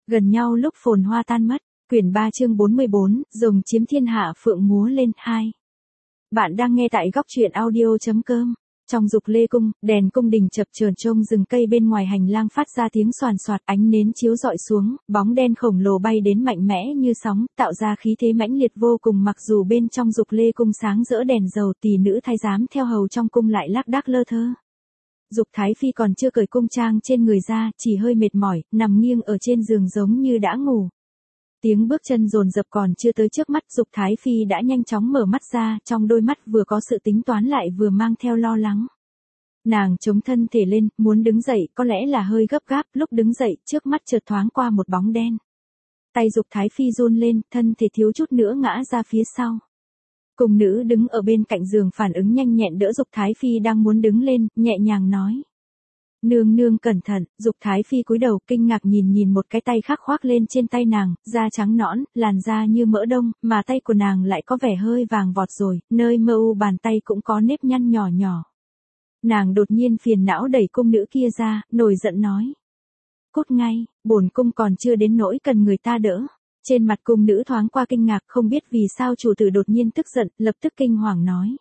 Gần nhau lúc phồn hoa tan mất. Quyển 3 chương 44, rồng chiếm thiên hạ phượng múa lên 2. Bạn đang nghe tại góc truyện audio.com. Trong dục lê cung, đèn cung đình chập chờn trông rừng cây bên ngoài hành lang phát ra tiếng xoàn xoạt, ánh nến chiếu rọi xuống, bóng đen khổng lồ bay đến mạnh mẽ như sóng, tạo ra khí thế mãnh liệt vô cùng. Mặc dù bên trong dục lê cung sáng rỡ đèn dầu, tỷ nữ thái giám theo hầu trong cung lại lác đác lơ thơ. Dục Thái Phi còn chưa cởi cung trang trên người ra, chỉ hơi mệt mỏi, nằm nghiêng ở trên giường giống như đã ngủ. Tiếng bước chân dồn dập còn chưa tới trước mắt, Dục Thái Phi đã nhanh chóng mở mắt ra, trong đôi mắt vừa có sự tính toán lại vừa mang theo lo lắng. Nàng chống thân thể lên, muốn đứng dậy, có lẽ là hơi gấp gáp, lúc đứng dậy, trước mắt chợt thoáng qua một bóng đen. Tay Dục Thái Phi run lên, thân thể thiếu chút nữa ngã ra phía sau. Cung nữ đứng ở bên cạnh giường phản ứng nhanh nhẹn đỡ Dục Thái Phi đang muốn đứng lên, nhẹ nhàng nói. Nương nương cẩn thận. Dục Thái Phi cúi đầu kinh ngạc nhìn một cái tay khác khoác lên trên tay nàng, da trắng nõn, làn da như mỡ đông, mà tay của nàng lại có vẻ hơi vàng vọt rồi, nơi mơ u bàn tay cũng có nếp nhăn nhỏ nhỏ. Nàng đột nhiên phiền não đẩy cung nữ kia ra, nổi giận nói. Cút ngay, bổn cung còn chưa đến nỗi cần người ta đỡ. Trên mặt cung nữ thoáng qua kinh ngạc, không biết vì sao chủ tử đột nhiên tức giận, lập tức kinh hoàng nói.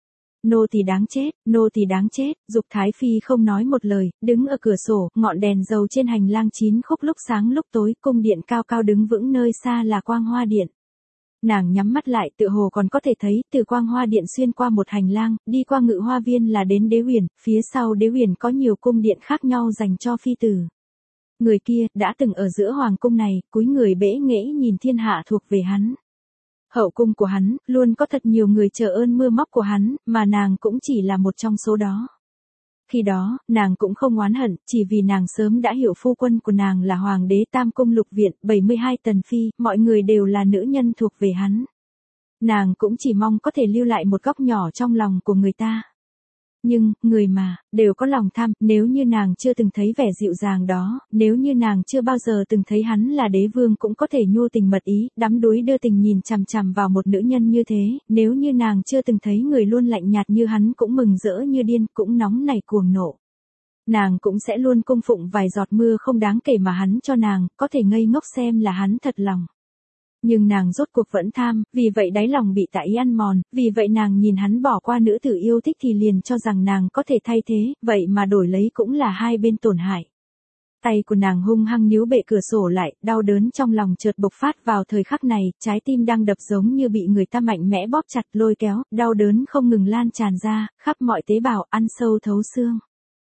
Nô tỳ đáng chết, nô tỳ đáng chết. Dục Thái Phi không nói một lời, đứng ở cửa sổ, ngọn đèn dầu trên hành lang chín khúc lúc sáng lúc tối, cung điện cao cao đứng vững, nơi xa là Quang Hoa Điện. Nàng nhắm mắt lại, tựa hồ còn có thể thấy, từ Quang Hoa Điện xuyên qua một hành lang, đi qua Ngự Hoa Viên là đến Đế Huyền, phía sau Đế Huyền có nhiều cung điện khác nhau dành cho phi tử. Người kia, đã từng ở giữa hoàng cung này, cúi người bẽ nghễ nhìn thiên hạ thuộc về hắn. Hậu cung của hắn, luôn có thật nhiều người chờ ơn mưa móc của hắn, mà nàng cũng chỉ là một trong số đó. Khi đó, nàng cũng không oán hận, chỉ vì nàng sớm đã hiểu phu quân của nàng là hoàng đế Tam Cung Lục Viện, 72 tần phi, mọi người đều là nữ nhân thuộc về hắn. Nàng cũng chỉ mong có thể lưu lại một góc nhỏ trong lòng của người ta. Nhưng, người mà, đều có lòng tham, nếu như nàng chưa từng thấy vẻ dịu dàng đó, nếu như nàng chưa bao giờ từng thấy hắn là đế vương cũng có thể nhu tình mật ý, đắm đuối đưa tình nhìn chằm chằm vào một nữ nhân như thế, nếu như nàng chưa từng thấy người luôn lạnh nhạt như hắn cũng mừng rỡ như điên, cũng nóng nảy cuồng nộ. Nàng cũng sẽ luôn cung phụng vài giọt mưa không đáng kể mà hắn cho nàng, có thể ngây ngốc xem là hắn thật lòng. Nhưng nàng rốt cuộc vẫn tham, vì vậy đáy lòng bị tà ý ăn mòn, vì vậy nàng nhìn hắn bỏ qua nữ tử yêu thích thì liền cho rằng nàng có thể thay thế, vậy mà đổi lấy cũng là hai bên tổn hại. Tay của nàng hung hăng níu bệ cửa sổ lại, đau đớn trong lòng chợt bộc phát vào thời khắc này, trái tim đang đập giống như bị người ta mạnh mẽ bóp chặt lôi kéo, đau đớn không ngừng lan tràn ra, khắp mọi tế bào, ăn sâu thấu xương.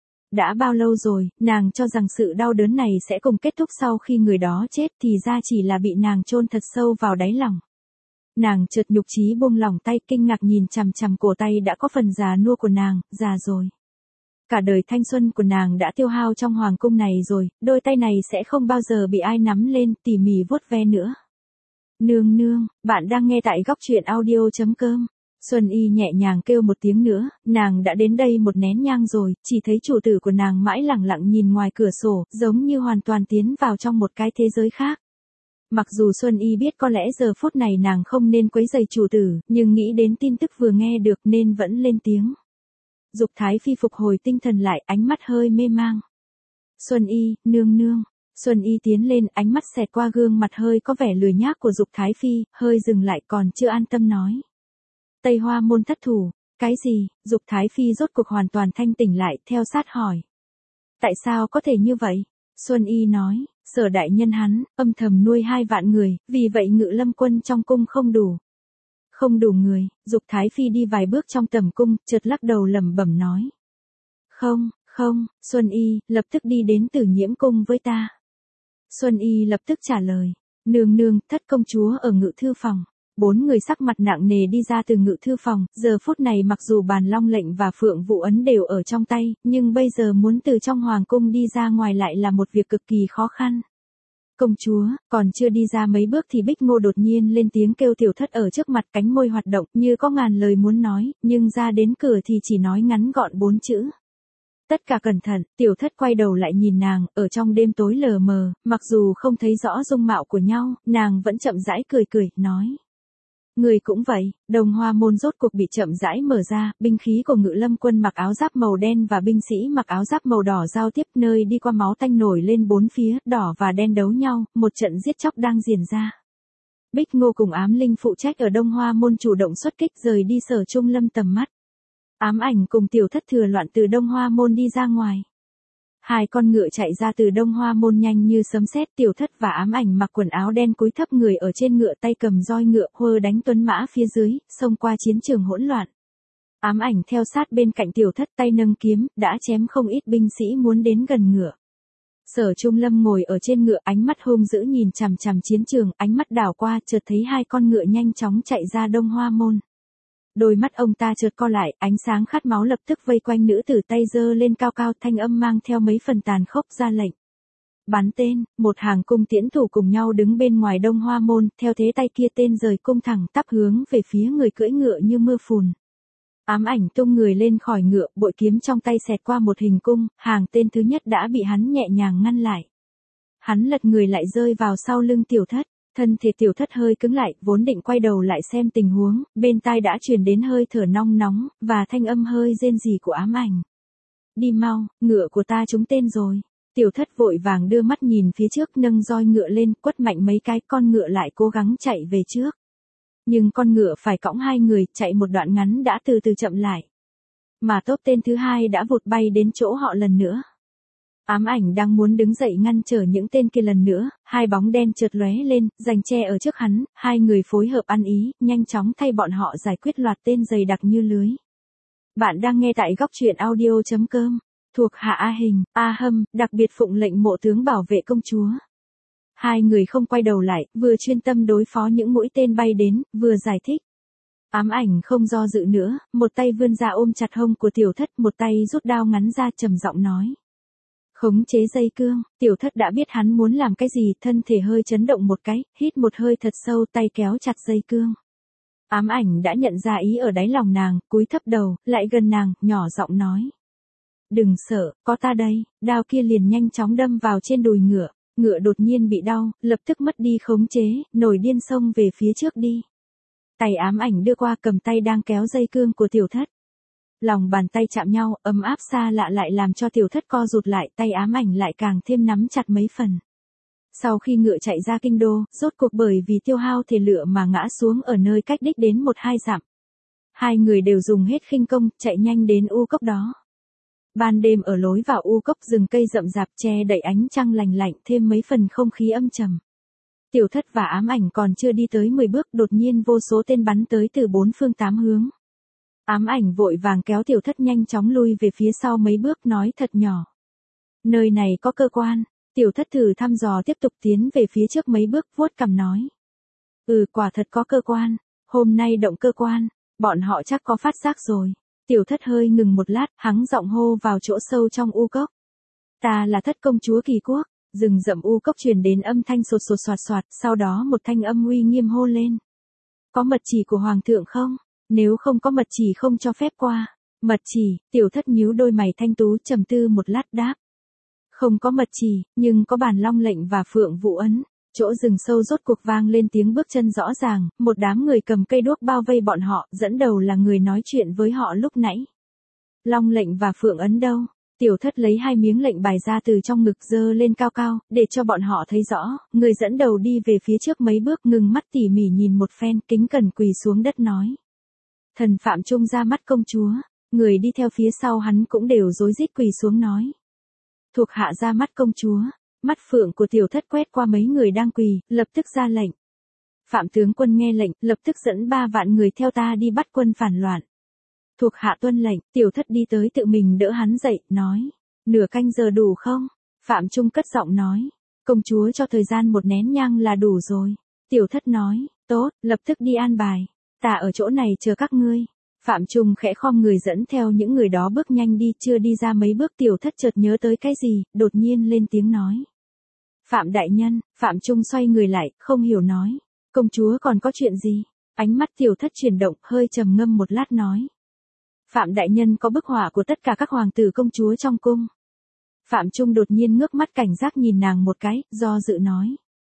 Đã bao lâu rồi, nàng cho rằng sự đau đớn này sẽ cùng kết thúc sau khi người đó chết, thì ra chỉ là bị nàng chôn thật sâu vào đáy lòng. Nàng chợt nhục chí buông lỏng tay, kinh ngạc nhìn chằm chằm cổ tay đã có phần già nua của nàng, già rồi. Cả đời thanh xuân của nàng đã tiêu hao trong hoàng cung này rồi, đôi tay này sẽ không bao giờ bị ai nắm lên, tỉ mỉ vuốt ve nữa. Nương nương, bạn đang nghe tại góc truyện audio.com. Xuân Y nhẹ nhàng kêu một tiếng nữa, nàng đã đến đây một nén nhang rồi, chỉ thấy chủ tử của nàng mãi lẳng lặng nhìn ngoài cửa sổ, giống như hoàn toàn tiến vào trong một cái thế giới khác. Mặc dù Xuân Y biết có lẽ giờ phút này nàng không nên quấy rầy chủ tử, nhưng nghĩ đến tin tức vừa nghe được nên vẫn lên tiếng. Dục Thái Phi phục hồi tinh thần lại, ánh mắt hơi mê mang. Xuân Y, nương nương. Xuân Y tiến lên, ánh mắt xẹt qua gương mặt hơi có vẻ lười nhác của Dục Thái Phi, hơi dừng lại còn chưa an tâm nói. Tây Hoa môn thất thủ, cái gì? Dục Thái Phi rốt cuộc hoàn toàn thanh tỉnh lại, theo sát hỏi. Tại sao có thể như vậy? Xuân Y nói, Sở đại nhân hắn, âm thầm nuôi 2 vạn người, vì vậy Ngự Lâm quân trong cung không đủ. Không đủ người. Dục Thái Phi đi vài bước trong tầm cung, chợt lắc đầu lẩm bẩm nói. Không, Xuân Y, lập tức đi đến Tử Nhiễm cung với ta. Xuân Y lập tức trả lời, nương nương, thất công chúa ở ngự thư phòng. 4 người sắc mặt nặng nề đi ra từ ngự thư phòng, giờ phút này mặc dù bàn long lệnh và phượng vụ ấn đều ở trong tay, nhưng bây giờ muốn từ trong hoàng cung đi ra ngoài lại là một việc cực kỳ khó khăn. Công chúa, còn chưa đi ra mấy bước thì Bích Ngô đột nhiên lên tiếng kêu tiểu thất ở trước mặt, cánh môi hoạt động như có ngàn lời muốn nói, nhưng ra đến cửa thì chỉ nói ngắn gọn 4 chữ. Tất cả cẩn thận, tiểu thất quay đầu lại nhìn nàng, ở trong đêm tối lờ mờ, mặc dù không thấy rõ dung mạo của nhau, nàng vẫn chậm rãi cười, nói. Người cũng vậy, Đông Hoa môn rốt cuộc bị chậm rãi mở ra, binh khí của Ngự Lâm quân mặc áo giáp màu đen và binh sĩ mặc áo giáp màu đỏ giao tiếp, nơi đi qua máu tanh nổi lên bốn phía, đỏ và đen đấu nhau, một trận giết chóc đang diễn ra. Bích Ngô cùng Ám Linh phụ trách ở Đông Hoa môn chủ động xuất kích, rời đi Sở Trung Lâm tầm mắt. Ám Ảnh cùng Tiểu Thất thừa loạn từ Đông Hoa môn đi ra ngoài. Hai con ngựa chạy ra từ Đông Hoa môn nhanh như sấm sét, Tiểu Thất và Ám Ảnh mặc quần áo đen cúi thấp người ở trên ngựa, tay cầm roi ngựa, hơ đánh tuấn mã phía dưới, xông qua chiến trường hỗn loạn. Ám Ảnh theo sát bên cạnh Tiểu Thất, tay nâng kiếm, đã chém không ít binh sĩ muốn đến gần ngựa. Sở Trung Lâm ngồi ở trên ngựa, ánh mắt hung dữ nhìn chằm chằm chiến trường, ánh mắt đảo qua, chợt thấy hai con ngựa nhanh chóng chạy ra Đông Hoa môn. Đôi mắt ông ta chợt co lại, ánh sáng khát máu lập tức vây quanh nữ tử, tay giơ lên cao cao, thanh âm mang theo mấy phần tàn khốc ra lệnh. Bắn tên, một hàng cung tiễn thủ cùng nhau đứng bên ngoài Đông Hoa môn, theo thế tay kia tên rời cung thẳng tắp hướng về phía người cưỡi ngựa như mưa phùn. Ám Ảnh tung người lên khỏi ngựa, bội kiếm trong tay xẹt qua một hình cung, hàng tên thứ nhất đã bị hắn nhẹ nhàng ngăn lại. Hắn lật người lại rơi vào sau lưng Tiểu Thất. Thân thể Tiểu Thất hơi cứng lại, vốn định quay đầu lại xem tình huống, bên tai đã truyền đến hơi thở nong nóng, và thanh âm hơi rên rỉ của Ám Ảnh. Đi mau, ngựa của ta trúng tên rồi. Tiểu Thất vội vàng đưa mắt nhìn phía trước, nâng roi ngựa lên, quất mạnh mấy cái, con ngựa lại cố gắng chạy về trước. Nhưng con ngựa phải cõng hai người, chạy một đoạn ngắn đã từ từ chậm lại. Mà tốp tên thứ hai đã vụt bay đến chỗ họ lần nữa. Ám Ảnh đang muốn đứng dậy ngăn trở những tên kia lần nữa, hai bóng đen chợt lóe lên, giành che ở trước hắn, hai người phối hợp ăn ý, nhanh chóng thay bọn họ giải quyết loạt tên dày đặc như lưới. Bạn đang nghe tại góc truyện audio.com, thuộc hạ A Hình, A Hâm, đặc biệt phụng lệnh mộ tướng bảo vệ công chúa. Hai người không quay đầu lại, vừa chuyên tâm đối phó những mũi tên bay đến, vừa giải thích. Ám Ảnh không do dự nữa, một tay vươn ra ôm chặt hông của Tiểu Thất, một tay rút đao ngắn ra trầm giọng nói. Khống chế dây cương, Tiểu Thất đã biết hắn muốn làm cái gì, thân thể hơi chấn động một cái, hít một hơi thật sâu, tay kéo chặt dây cương. Ám Ảnh đã nhận ra ý ở đáy lòng nàng, cúi thấp đầu, lại gần nàng, nhỏ giọng nói. Đừng sợ, có ta đây, đao kia liền nhanh chóng đâm vào trên đùi ngựa, ngựa đột nhiên bị đau, lập tức mất đi khống chế, nổi điên xông về phía trước đi. Tay Ám Ảnh đưa qua cầm tay đang kéo dây cương của Tiểu Thất. Lòng bàn tay chạm nhau, ấm áp xa lạ lại làm cho Tiểu Thất co rụt lại, tay Ám Ảnh lại càng thêm nắm chặt mấy phần. Sau khi ngựa chạy ra kinh đô, rốt cuộc bởi vì tiêu hao thể lựa mà ngã xuống ở nơi cách đích đến 1-2 dặm. Hai người đều dùng hết khinh công, chạy nhanh đến u cốc đó. Ban đêm ở lối vào u cốc, rừng cây rậm rạp che đậy ánh trăng lành lạnh, thêm mấy phần không khí âm trầm. Tiểu Thất và Ám Ảnh còn chưa đi tới 10 bước, đột nhiên vô số tên bắn tới từ 4 phương 8 hướng. Ám Ảnh vội vàng kéo Tiểu Thất nhanh chóng lui về phía sau mấy bước, nói thật nhỏ. Nơi này có cơ quan. Tiểu Thất thử thăm dò tiếp tục tiến về phía trước mấy bước, vuốt cằm nói. Quả thật có cơ quan. Hôm nay động cơ quan, bọn họ chắc có phát giác rồi. Tiểu Thất hơi ngừng một lát, hắng giọng hô vào chỗ sâu trong u cốc. Ta là Thất công chúa Kỳ Quốc. Rừng rậm u cốc truyền đến âm thanh sột sột soạt soạt, sau đó một thanh âm uy nghiêm hô lên. Có mật chỉ của Hoàng thượng không? Nếu không có mật chỉ không cho phép qua. Mật chỉ, Tiểu Thất nhíu đôi mày thanh tú, trầm tư một lát đáp. Không có mật chỉ, nhưng có bản long lệnh và phượng vũ ấn. Chỗ rừng sâu rốt cuộc vang lên tiếng bước chân rõ ràng, một đám người cầm cây đuốc bao vây bọn họ, dẫn đầu là người nói chuyện với họ lúc nãy. Long lệnh và phượng ấn đâu? Tiểu Thất lấy 2 miếng lệnh bài ra từ trong ngực giơ lên cao cao, để cho bọn họ thấy rõ, người dẫn đầu đi về phía trước mấy bước, ngừng mắt tỉ mỉ nhìn một phen, kính cẩn quỳ xuống đất nói. Thần Phạm Trung ra mắt công chúa, người đi theo phía sau hắn cũng đều rối rít quỳ xuống nói. Thuộc hạ ra mắt công chúa, mắt phượng của Tiểu Thất quét qua mấy người đang quỳ, lập tức ra lệnh. Phạm tướng quân nghe lệnh, lập tức dẫn 3 vạn người theo ta đi bắt quân phản loạn. Thuộc hạ tuân lệnh, Tiểu Thất đi tới tự mình đỡ hắn dậy, nói. Nửa canh giờ đủ không? Phạm Trung cất giọng nói. Công chúa cho thời gian 1 nén nhang là đủ rồi. Tiểu Thất nói, tốt, lập tức đi an bài. Ta ở chỗ này chờ các ngươi. Phạm Trung khẽ khom người dẫn theo những người đó bước nhanh đi, chưa đi ra mấy bước Tiểu Thất chợt nhớ tới cái gì, đột nhiên lên tiếng nói. Phạm đại nhân, Phạm Trung xoay người lại, không hiểu nói. Công chúa còn có chuyện gì? Ánh mắt Tiểu Thất chuyển động, hơi trầm ngâm một lát nói. Phạm đại nhân có bức họa của tất cả các hoàng tử công chúa trong cung. Phạm Trung đột nhiên ngước mắt cảnh giác nhìn nàng một cái, do dự nói.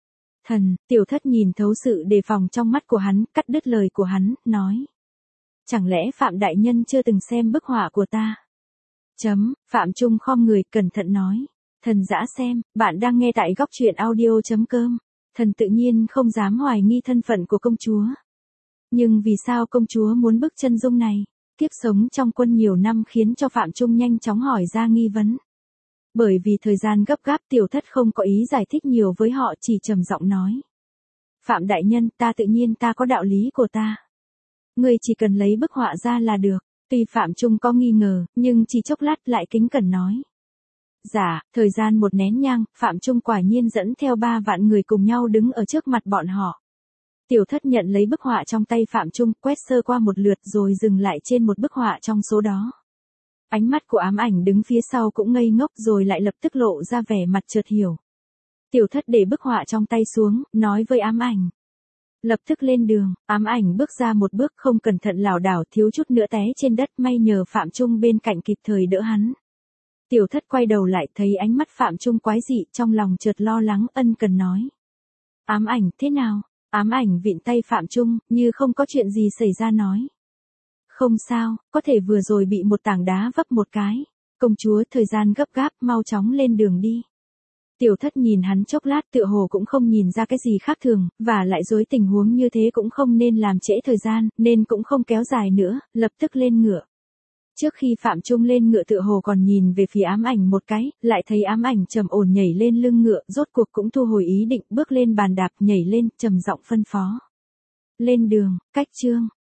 Thần, Tiểu Thất nhìn thấu sự đề phòng trong mắt của hắn, cắt đứt lời của hắn, nói. Chẳng lẽ Phạm đại nhân chưa từng xem bức họa của ta? Phạm Trung khom người, cẩn thận nói. Thần dã xem, bạn đang nghe tại góc truyện audio.com. Thần tự nhiên không dám hoài nghi thân phận của công chúa. Nhưng vì sao công chúa muốn bức chân dung này? Kiếp sống trong quân nhiều năm khiến cho Phạm Trung nhanh chóng hỏi ra nghi vấn. Bởi vì thời gian gấp gáp, Tiểu Thất không có ý giải thích nhiều với họ, chỉ trầm giọng nói. Phạm đại nhân, ta tự nhiên ta có đạo lý của ta. Ngươi chỉ cần lấy bức họa ra là được. Tuy Phạm Trung có nghi ngờ, nhưng chỉ chốc lát lại kính cẩn nói. Dạ, thời gian một nén nhang, Phạm Trung quả nhiên dẫn theo 3 vạn người cùng nhau đứng ở trước mặt bọn họ. Tiểu Thất nhận lấy bức họa trong tay Phạm Trung, quét sơ qua một lượt rồi dừng lại trên một bức họa trong số đó. Ánh mắt của Ám Ảnh đứng phía sau cũng ngây ngốc rồi lại lập tức lộ ra vẻ mặt chợt hiểu. Tiểu Thất để bức họa trong tay xuống, nói với Ám Ảnh. Lập tức lên đường, Ám Ảnh bước ra một bước không cẩn thận lảo đảo thiếu chút nữa té trên đất, may nhờ Phạm Trung bên cạnh kịp thời đỡ hắn. Tiểu Thất quay đầu lại thấy ánh mắt Phạm Trung quái dị, trong lòng chợt lo lắng, ân cần nói. Ám Ảnh, thế nào? Ám Ảnh vịn tay Phạm Trung, như không có chuyện gì xảy ra nói. Không sao, có thể vừa rồi bị một tảng đá vấp một cái. Công chúa, thời gian gấp gáp, mau chóng lên đường đi. Tiểu Thất nhìn hắn chốc lát, tựa hồ cũng không nhìn ra cái gì khác thường, và lại dối tình huống như thế cũng không nên làm trễ thời gian, nên cũng không kéo dài nữa, lập tức lên ngựa. Trước khi Phạm Trung lên ngựa tựa hồ còn nhìn về phía Ám Ảnh một cái, lại thấy Ám Ảnh trầm ổn nhảy lên lưng ngựa, rốt cuộc cũng thu hồi ý định, bước lên bàn đạp, nhảy lên, trầm giọng phân phó. Lên đường, cách chương.